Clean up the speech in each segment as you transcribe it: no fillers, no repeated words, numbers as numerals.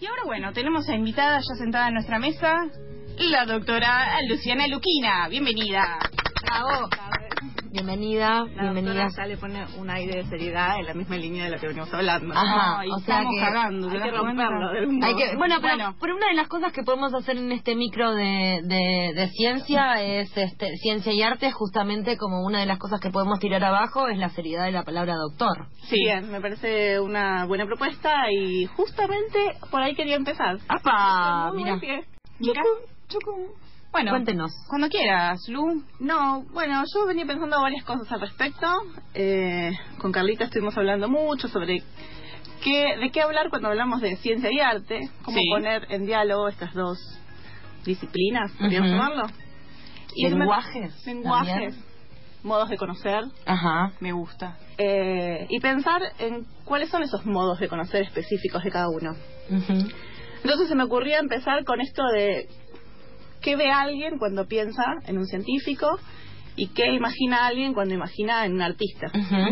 Y ahora, bueno, tenemos a invitada ya sentada en nuestra mesa, la doctora Luciana Luquina. Bienvenida. Bravo. Bienvenida, bienvenida. Ya le pone un aire de seriedad en la misma línea de lo que venimos hablando. Ajá, y o sea estamos que cagando. Hay que romperlo de algún modo. Pero una de las cosas que podemos hacer en este micro de ciencia es ciencia y arte, justamente como una de las cosas que podemos tirar abajo es la seriedad de la palabra doctor. Sí, bien, me parece una buena propuesta y justamente por ahí quería empezar. ¡Apa! Mira. Chucu. Bueno, cuéntenos. Cuando quieras, Lu. No, bueno, yo venía pensando varias cosas al respecto. Con Carlita estuvimos hablando mucho sobre de qué hablar cuando hablamos de ciencia y arte, cómo poner en diálogo estas dos disciplinas, podríamos llamarlo. Y lenguajes, modos de conocer. Ajá, me gusta. Y pensar en cuáles son esos modos de conocer específicos de cada uno. Entonces se me ocurría empezar con esto de qué ve alguien cuando piensa en un científico y qué imagina alguien cuando imagina en un artista.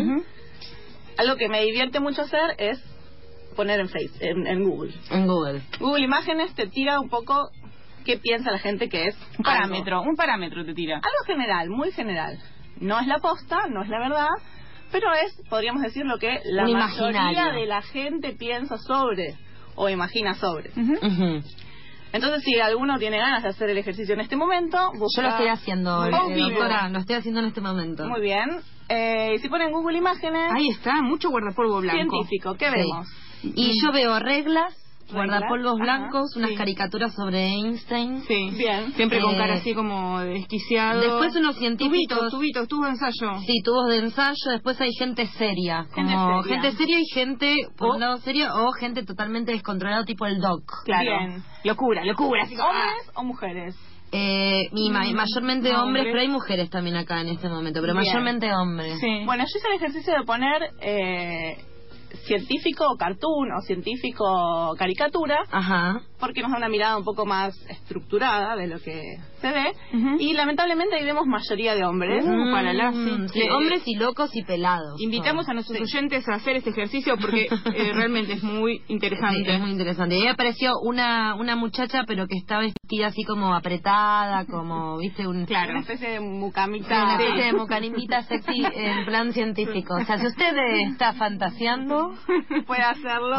Algo que me divierte mucho hacer es poner en Google. En Google. Google Imágenes te tira un poco qué piensa la gente que es Un parámetro te tira. algo general, muy general. No es la posta, no es la verdad, pero podríamos decir, lo que la mayoría de la gente piensa sobre o imagina sobre. Entonces, si alguno tiene ganas de hacer el ejercicio en este momento, yo lo estoy haciendo, doctora, lo estoy haciendo en este momento. Muy bien. Si ponen Google Imágenes, ahí está, mucho guardapolvo blanco. Científico, ¿qué vemos? Y yo veo reglas, guardapolvos blancos, unas caricaturas sobre Einstein. Sí, bien. Siempre con cara así como desquiciado. Después unos científicos. Tubos de ensayo. Sí, tubos de ensayo. Después hay gente seria. Gente seria y gente, por un lado seria, o gente totalmente descontrolada, tipo el Doc. Claro. Bien. Locura. Así como, ¿hombres o mujeres? Mayormente hombres, pero hay mujeres también acá en este momento, pero mayormente hombres. Sí. Bueno, yo hice el ejercicio de poner científico cartoon o científico caricatura, porque nos da una mirada un poco más estructurada de lo que se ve, y lamentablemente ahí vemos mayoría de hombres. Hombres y locos y pelados. Invitamos a nuestros oyentes a hacer este ejercicio porque realmente es muy interesante. Sí, es muy interesante. Y ahí apareció una muchacha, pero que está vestida así como apretada, como, viste, una especie de mucamita. Una especie de mucamita sexy en plan científico. O sea, si usted está fantaseando, puede hacerlo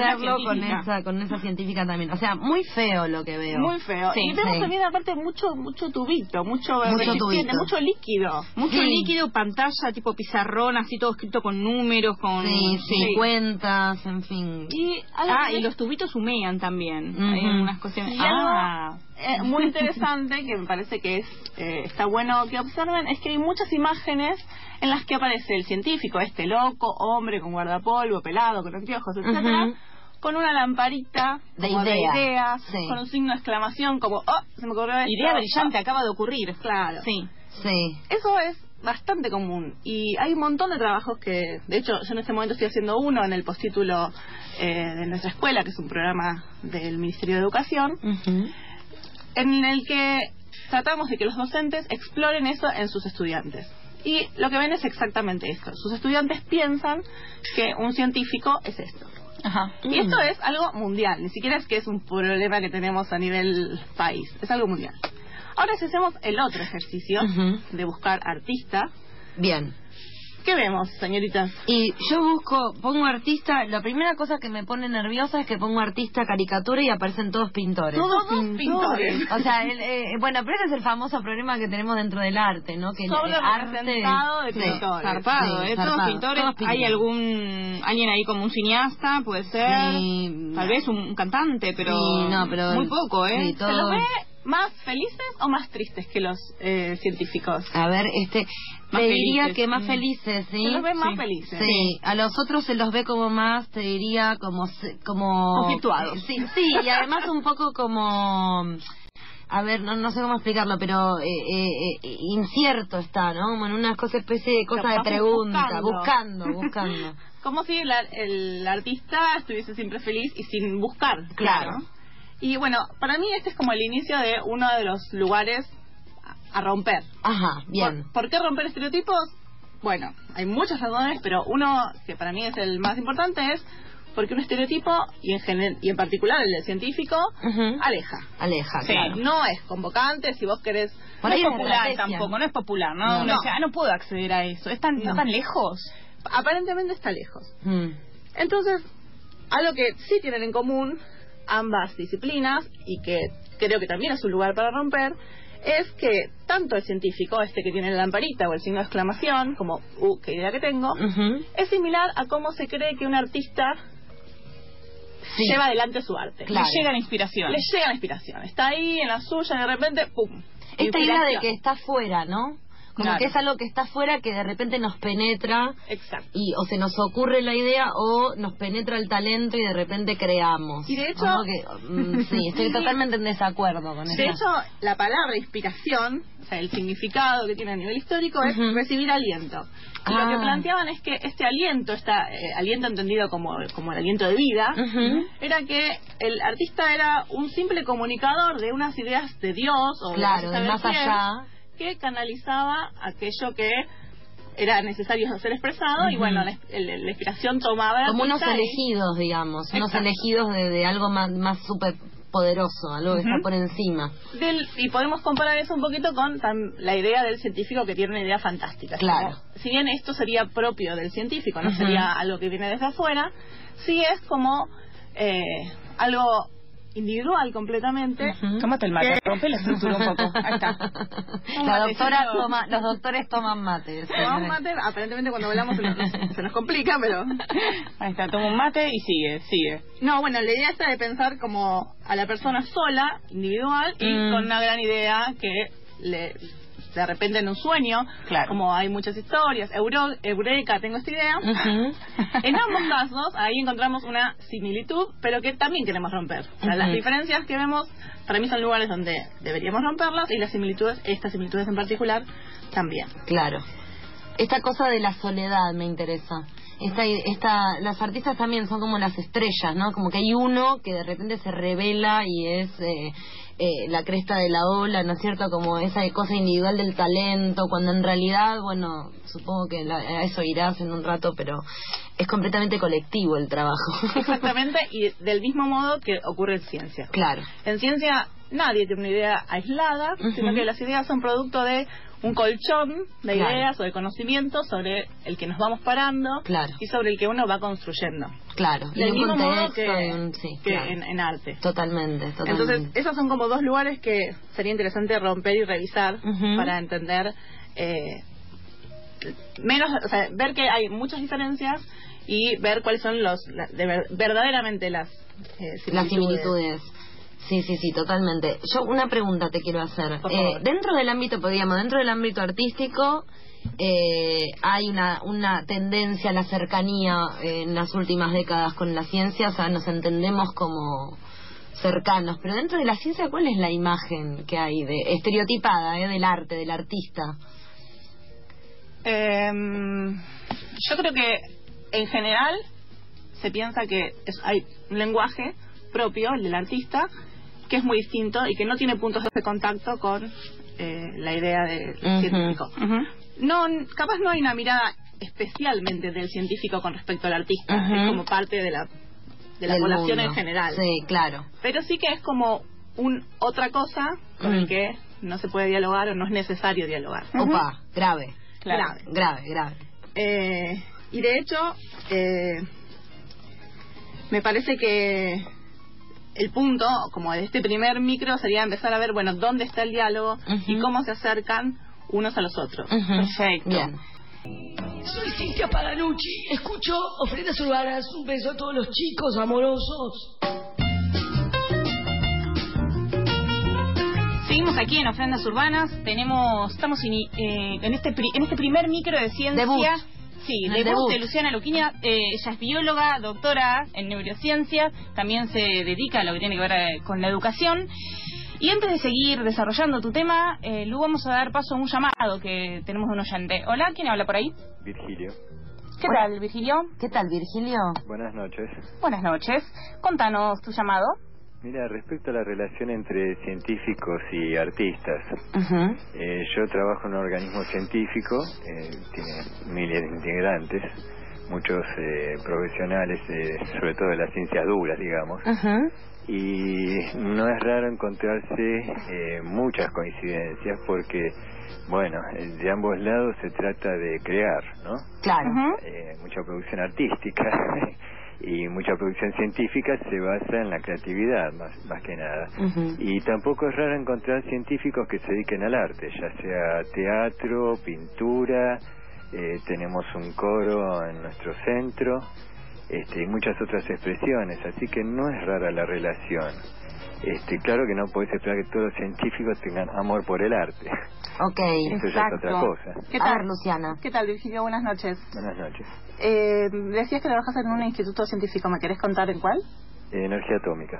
con esa científica también. O sea, muy feo lo que veo. Muy feo. Y vemos también aparte mucho tubito, mucho líquido. Mucho líquido, pantalla tipo pizarrón, así todo escrito con números, con cuentas, en fin. Y los tubitos humean también. Hay algunas cuestiones. Muy interesante, que me parece que está bueno que observen, es que hay muchas imágenes en las que aparece el científico, loco, hombre con guardapolvo, pelado, con anteojos, etcétera, con una lamparita de ideas, con un signo de exclamación como, se me ocurrió esto. Idea brillante, acaba de ocurrir. Claro. Sí. Eso es bastante común y hay un montón de trabajos que, de hecho, yo en este momento estoy haciendo uno en el postítulo de nuestra escuela, que es un programa del Ministerio de Educación, en el que tratamos de que los docentes exploren eso en sus estudiantes. Y lo que ven es exactamente esto. Sus estudiantes piensan que un científico es esto. Y esto es algo mundial, ni siquiera es que es un problema que tenemos a nivel país, es algo mundial. Ahora, si hacemos el otro ejercicio de buscar artista, bien, ¿qué vemos, señorita? Y yo pongo artista, la primera cosa que me pone nerviosa es que pongo artista caricatura y aparecen todos pintores. Todos pintores. O sea, pero ese es el famoso problema que tenemos dentro del arte, ¿no? Que sobre representado de pintores. Zarpado, todos pintores. Hay alguien ahí como un cineasta, puede ser, tal vez un cantante, pero, pero muy poco, Sí, ¿Se los ve más felices o más tristes que los científicos? A ver, te diría que más felices, ¿sí? Se los ve más felices. Sí, a los otros se los ve como más, te diría, como conflictuados. Sí, y además un poco como, a ver, no sé cómo explicarlo, pero incierto está, ¿no? Como en una especie de cosa de pregunta, buscando. Como si el artista estuviese siempre feliz y sin buscar. Claro. Y bueno, para mí este es como el inicio de uno de los lugares a romper. Bien. ¿Por qué romper estereotipos? Bueno, hay muchas razones, pero uno que para mí es el más importante es porque un estereotipo, y en particular el del científico, aleja. Sí. Claro. No es convocante si vos querés. No es popular tampoco, no es popular, ¿no? Uno dice, no puedo acceder a eso. ¿Está tan lejos? Aparentemente está lejos. Entonces, algo que sí tienen en común ambas disciplinas, y que creo que también es un lugar para romper, es que tanto el científico, que tiene la lamparita o el signo de exclamación, como qué idea que tengo, es similar a cómo se cree que un artista lleva adelante su arte. Claro. Le llega la inspiración. Está ahí en la suya y de repente, ¡pum! Esta idea de que está fuera, ¿no? Como que es algo que está fuera, que de repente nos penetra. Exacto. Y o se nos ocurre la idea o nos penetra el talento y de repente creamos. Y de hecho... sí, estoy totalmente en desacuerdo con eso. De hecho, la palabra inspiración, o sea, el significado que tiene a nivel histórico es recibir aliento. Y lo que planteaban es que este aliento, aliento entendido como el aliento de vida, era que el artista era un simple comunicador de unas ideas de Dios o de más allá, que canalizaba aquello que era necesario ser expresado, y bueno, la inspiración tomaba como unos elegidos, digamos. Exacto. Unos elegidos de algo más súper poderoso, algo que está por encima. Y podemos comparar eso un poquito con la idea del científico, que tiene una idea fantástica. Claro. Si bien esto sería propio del científico, no sería algo que viene desde afuera, sí es como algo individual completamente. Tómate el mate, rompe la estructura un poco. Ahí está. Los doctores toman mate. Tomamos mate, aparentemente cuando hablamos se nos complica, pero... Ahí está, toma un mate y sigue. No, bueno, la idea está de pensar como a la persona sola, individual, y con una gran idea que de repente en un sueño, como hay muchas historias, eureka, tengo esta idea. En ambos casos, ahí encontramos una similitud, pero que también queremos romper. O sea, las diferencias que vemos, para mí son lugares donde deberíamos romperlas, y las similitudes, estas similitudes en particular, también. Claro. Esta cosa de la soledad me interesa. Las artistas también son como las estrellas, ¿no? Como que hay uno que de repente se revela y es la cresta de la ola, ¿no es cierto? Como esa cosa individual del talento, cuando en realidad, bueno, supongo que a eso irás en un rato, pero es completamente colectivo el trabajo. Exactamente, y del mismo modo que ocurre en ciencia. Claro. En ciencia nadie tiene una idea aislada, sino que las ideas son producto de un colchón de ideas o de conocimientos sobre el que nos vamos parando y sobre el que uno va construyendo. Claro, del mismo modo que claro. en arte. Totalmente. Entonces, esos son como dos lugares que sería interesante romper y revisar para entender ver que hay muchas diferencias y ver cuáles son verdaderamente las similitudes. Sí, totalmente. Yo una pregunta te quiero hacer. Dentro del ámbito artístico, hay una tendencia a la cercanía en las últimas décadas con la ciencia, o sea, nos entendemos como cercanos, pero dentro de la ciencia, ¿cuál es la imagen que hay estereotipada del arte, del artista? Yo creo que en general se piensa que hay un lenguaje propio, el del artista, que es muy distinto y que no tiene puntos de contacto con la idea del científico. Capaz no hay una mirada especialmente del científico con respecto al artista, es como parte de la población en general. Sí, claro. Pero sí que es como otra cosa con el que no se puede dialogar o no es necesario dialogar. Opa, grave. Y de hecho, me parece que el punto, como de este primer micro, sería empezar a ver, bueno, dónde está el diálogo y cómo se acercan unos a los otros. Perfecto. Bien. Soy Cintia Paganucci. Escucho Ofrendas Urbanas. Un beso a todos los chicos amorosos. Seguimos aquí en Ofrendas Urbanas. Estamos en este primer micro de ciencia. Debut. Sí, debut de Luciana Luquina. Ella es bióloga, doctora en neurociencias, también se dedica a lo que tiene que ver con la educación. Y antes de seguir desarrollando tu tema, Lu, vamos a dar paso a un llamado que tenemos de un oyente. Hola, ¿quién habla por ahí? Virgilio. ¿Qué tal, Virgilio? ¿Qué tal, Virgilio? Buenas noches. Buenas noches. Contanos tu llamado. Mira, respecto a la relación entre científicos y artistas, yo trabajo en un organismo científico, tiene miles de integrantes, muchos profesionales, sobre todo de las ciencias duras, digamos. Y no es raro encontrarse muchas coincidencias porque, bueno, de ambos lados se trata de crear, ¿no? Claro. Mucha producción artística y mucha producción científica se basa en la creatividad, más que nada. Y tampoco es raro encontrar científicos que se dediquen al arte, ya sea teatro, pintura, tenemos un coro en nuestro centro, y muchas otras expresiones, así que no es rara la relación. Claro que no podés esperar que todos los científicos tengan amor por el arte. Ok, eso ya es otra cosa. ¿Qué tal, Luciana? ¿Qué tal, Virgilio? Buenas noches. Buenas noches. Decías que trabajas en un instituto científico, ¿me querés contar en cuál? Energía atómica.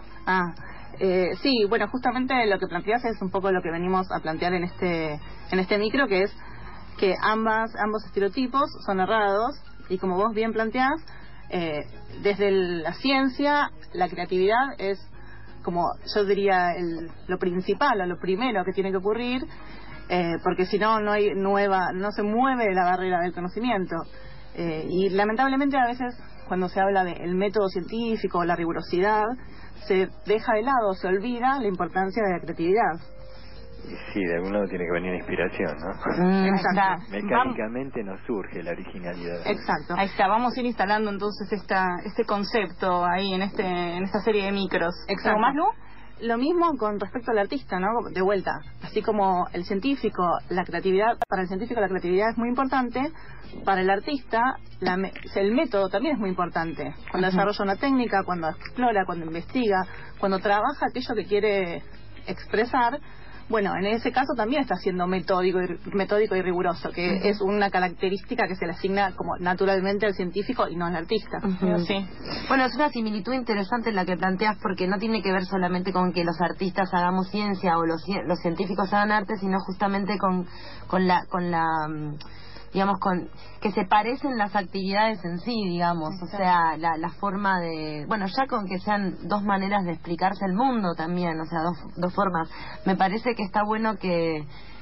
Sí, bueno, justamente lo que planteas es un poco lo que venimos a plantear en este micro, que es que ambos estereotipos son errados, y como vos bien planteás, desde la ciencia, la creatividad es, como yo diría, lo principal o lo primero que tiene que ocurrir, porque si no, no se mueve la barrera del conocimiento. Y lamentablemente a veces cuando se habla del método científico o la rigurosidad, se deja de lado, se olvida la importancia de la creatividad. Sí, de algún lado tiene que venir inspiración, ¿no? Exacto. Mecánicamente nos surge la originalidad. Exacto. Ahí está, vamos a ir instalando entonces este concepto ahí en esta serie de micros. Exacto. ¿Algo más, Lu? Lo mismo con respecto al artista, ¿no? De vuelta, así como el científico, para el científico la creatividad es muy importante, para el artista el método también es muy importante. Cuando desarrolla una técnica, cuando explora, cuando investiga, cuando trabaja aquello que quiere expresar, bueno, en ese caso también está siendo metódico y riguroso, que es una característica que se le asigna como naturalmente al científico y no al artista. Sí. Bueno, es una similitud interesante en la que planteas, porque no tiene que ver solamente con que los artistas hagamos ciencia o los científicos hagan arte, sino justamente con la digamos, que se parecen las actividades en sí, digamos. O sea, la forma de... Bueno, ya con que sean dos maneras de explicarse el mundo también, o sea, dos formas. Me parece que está bueno que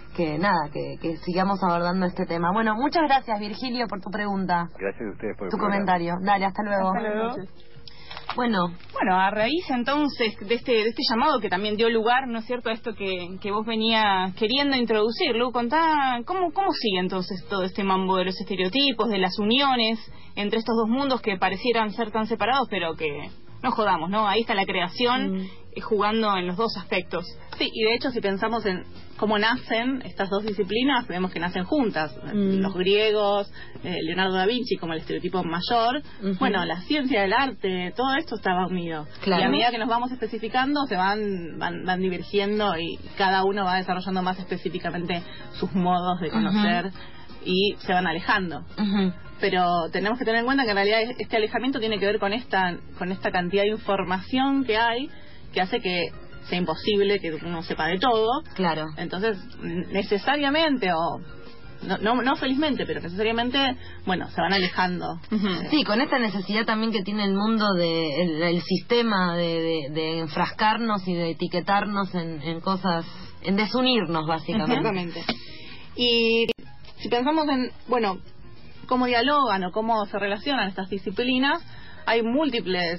sigamos abordando este tema. Bueno, muchas gracias, Virgilio, por tu pregunta. Gracias a ustedes por tu comentario. Dale, hasta luego. Hasta luego. Bueno, a raíz entonces de este llamado que también dio lugar, ¿no es cierto?, a esto que vos venías queriendo introducir, Lu, contá cómo sigue entonces todo este mambo de los estereotipos, de las uniones entre estos dos mundos que parecieran ser tan separados, pero que no jodamos, ¿no? Ahí está la creación jugando en los dos aspectos. Sí, y de hecho si pensamos en cómo nacen estas dos disciplinas, vemos que nacen juntas. Los griegos, Leonardo da Vinci como el estereotipo mayor, bueno, la ciencia del arte, todo esto estaba unido. Claro. Y a medida que nos vamos especificando, se van divergiendo y cada uno va desarrollando más específicamente sus modos de conocer y se van alejando. Pero tenemos que tener en cuenta que en realidad este alejamiento tiene que ver con esta cantidad de información que hay, que hace que sea imposible que uno sepa de todo. Claro. Entonces, necesariamente, o no felizmente, pero necesariamente, bueno, se van alejando. Sí, con esta necesidad también que tiene el mundo el sistema de enfrascarnos y de etiquetarnos en cosas, en desunirnos básicamente. Exactamente. Y si pensamos en, bueno, cómo dialogan o cómo se relacionan estas disciplinas, hay múltiples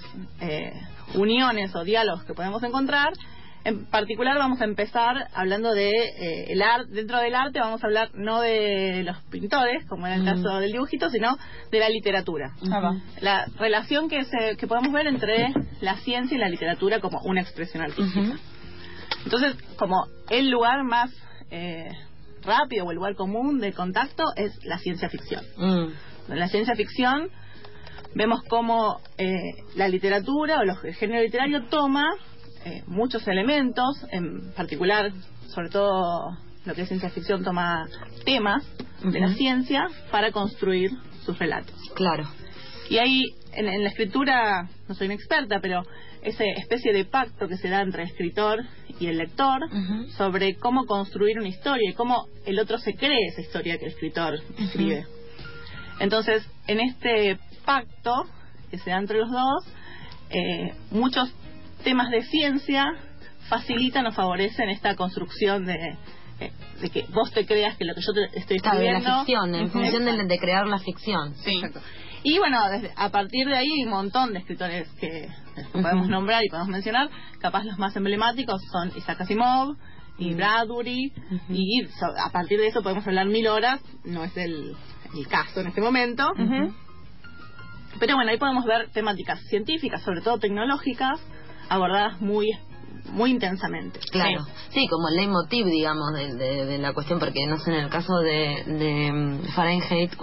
uniones o diálogos que podemos encontrar. En particular vamos a empezar hablando de el arte. Dentro del arte vamos a hablar no de los pintores, como era el caso del dibujito, sino de la literatura. La relación que podemos ver entre la ciencia y la literatura como una expresión artística. Entonces, como el lugar más rápido o el lugar común de contacto es la ciencia ficción. En la ciencia ficción vemos cómo la literatura o el género literario toma muchos elementos, en particular, sobre todo lo que es ciencia ficción, toma temas de la ciencia para construir sus relatos. Claro. Y ahí, en la escritura, no soy una experta, pero esa especie de pacto que se da entre el escritor y el lector sobre cómo construir una historia y cómo el otro se cree esa historia que el escritor escribe. Entonces, en este pacto que se da entre los dos, muchos temas de ciencia facilitan o favorecen esta construcción de que vos te creas que lo que yo te estoy escribiendo... de la ficción, en función de crear la ficción. Sí. Exacto. Y bueno, a partir de ahí hay un montón de escritores que podemos nombrar y podemos mencionar. Capaz los más emblemáticos son Isaac Asimov y Bradbury, y a partir de eso podemos hablar 1000 horas. No es el caso en este momento. Pero bueno, ahí podemos ver temáticas científicas, sobre todo tecnológicas, abordadas muy intensamente. Claro, sí, como el leitmotiv, digamos, de la cuestión, porque no sé, en el caso de Fahrenheit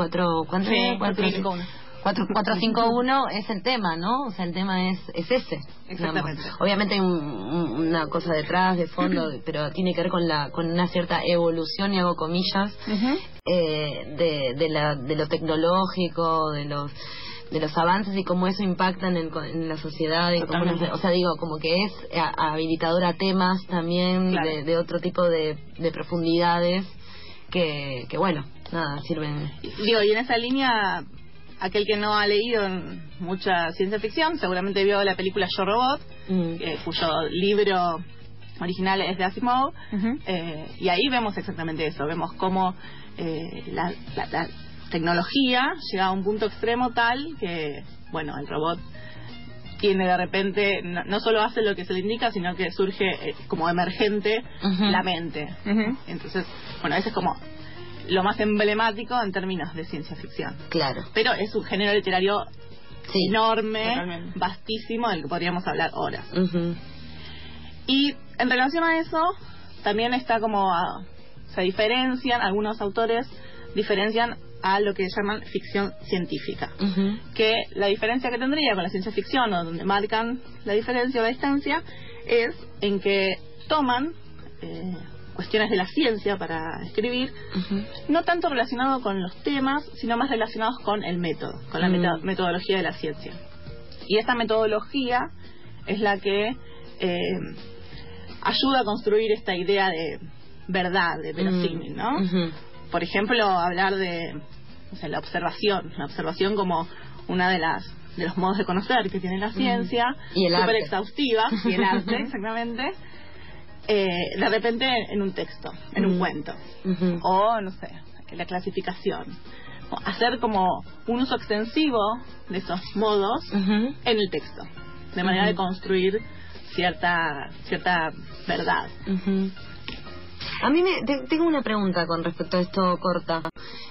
451 es el tema, ¿no? O sea, el tema es ese. Exactamente. Digamos. Obviamente hay una cosa detrás, de fondo, pero tiene que ver con una cierta evolución, y hago comillas, de lo tecnológico, de los avances y cómo eso impacta en la sociedad, y cómo o sea, digo, como que es habilitador a temas también, claro, de otro tipo de profundidades que bueno, nada, sirven. Digo, y en esa línea, aquel que no ha leído mucha ciencia ficción seguramente vio la película Yo Robot, cuyo libro original es de Asimov, y ahí vemos exactamente eso, vemos cómo la tecnología llega a un punto extremo tal que, bueno, el robot tiene de repente, no solo hace lo que se le indica, sino que surge como emergente la mente. Entonces, bueno, ese es como lo más emblemático en términos de ciencia ficción. Claro. Pero es un género literario enorme, vastísimo, del que podríamos hablar horas. Y en relación a eso, también está como se diferencian, algunos autores diferencian a lo que llaman ficción científica, que la diferencia que tendría con la ciencia ficción, o donde marcan la diferencia o la distancia, es en que toman cuestiones de la ciencia para escribir, no tanto relacionado con los temas, sino más relacionados con el método, con la metodología de la ciencia. Y esta metodología es la que ayuda a construir esta idea de verdad, de verosímil, ¿no? Por ejemplo, hablar de la observación como una de los modos de conocer que tiene la ciencia, súper exhaustiva, y el arte, exactamente, de repente en un texto, en un cuento, o no sé, en la clasificación, hacer como un uso extensivo de esos modos en el texto, de manera de construir cierta verdad. A mí tengo una pregunta con respecto a esto, Corta.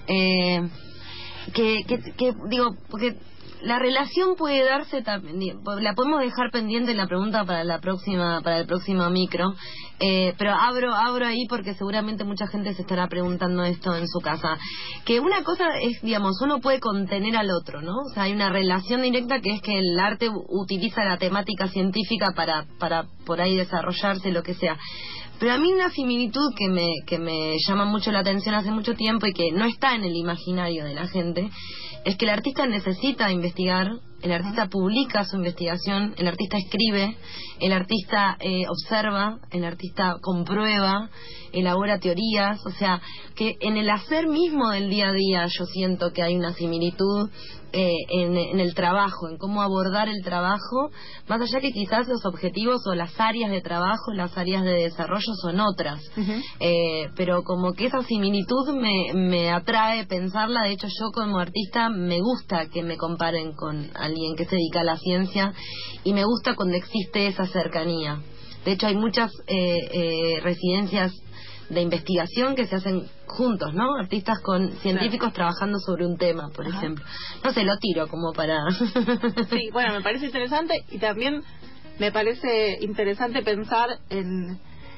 Que digo, porque la relación puede darse también, la podemos dejar pendiente en la pregunta para el próximo micro, pero abro ahí porque seguramente mucha gente se estará preguntando esto en su casa. Que una cosa es, digamos, uno puede contener al otro, ¿no? O sea, hay una relación directa, que es que el arte utiliza la temática científica para por ahí desarrollarse, lo que sea. Pero a mí una similitud que me llama mucho la atención hace mucho tiempo, y que no está en el imaginario de la gente, es que el artista necesita investigar, el artista publica su investigación, el artista escribe, el artista observa, el artista comprueba, elabora teorías. O sea, que en el hacer mismo del día a día yo siento que hay una similitud en el trabajo, en cómo abordar el trabajo, más allá que quizás los objetivos o las áreas de trabajo, las áreas de desarrollo son otras, pero como que esa similitud me atrae pensarla. De hecho, yo como artista me gusta que me comparen con alguien que se dedica a la ciencia, y me gusta cuando existe esa cercanía. De hecho, hay muchas residencias de investigación que se hacen juntos, ¿no? Artistas con científicos trabajando sobre un tema, por ejemplo. No sé, lo tiro como para... Sí, bueno, me parece interesante, y también me parece interesante pensar en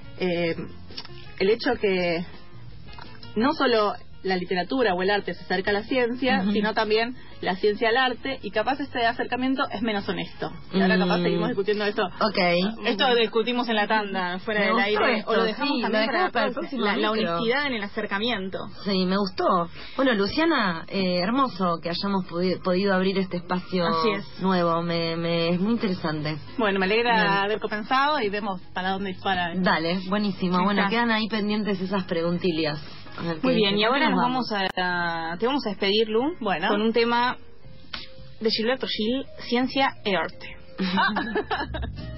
el hecho que no solo la literatura o el arte se acerca a la ciencia, sino también la ciencia al arte, y capaz este acercamiento es menos honesto. Y ahora capaz seguimos discutiendo esto. Esto lo discutimos en la tanda, fuera del aire, esto, o lo dejamos también para el próximo la honestidad en el acercamiento. Sí, me gustó. Bueno, Luciana, hermoso que hayamos podido abrir este espacio nuevo, es muy interesante. Bueno, me alegra haber comenzado, y vemos para dónde dispara. Dale, buenísimo. Bueno, quedan ahí pendientes esas preguntillas. Muy bien, y ahora te vamos a despedir, Lu, con un tema de Gilberto Gil, Ciencia e Arte.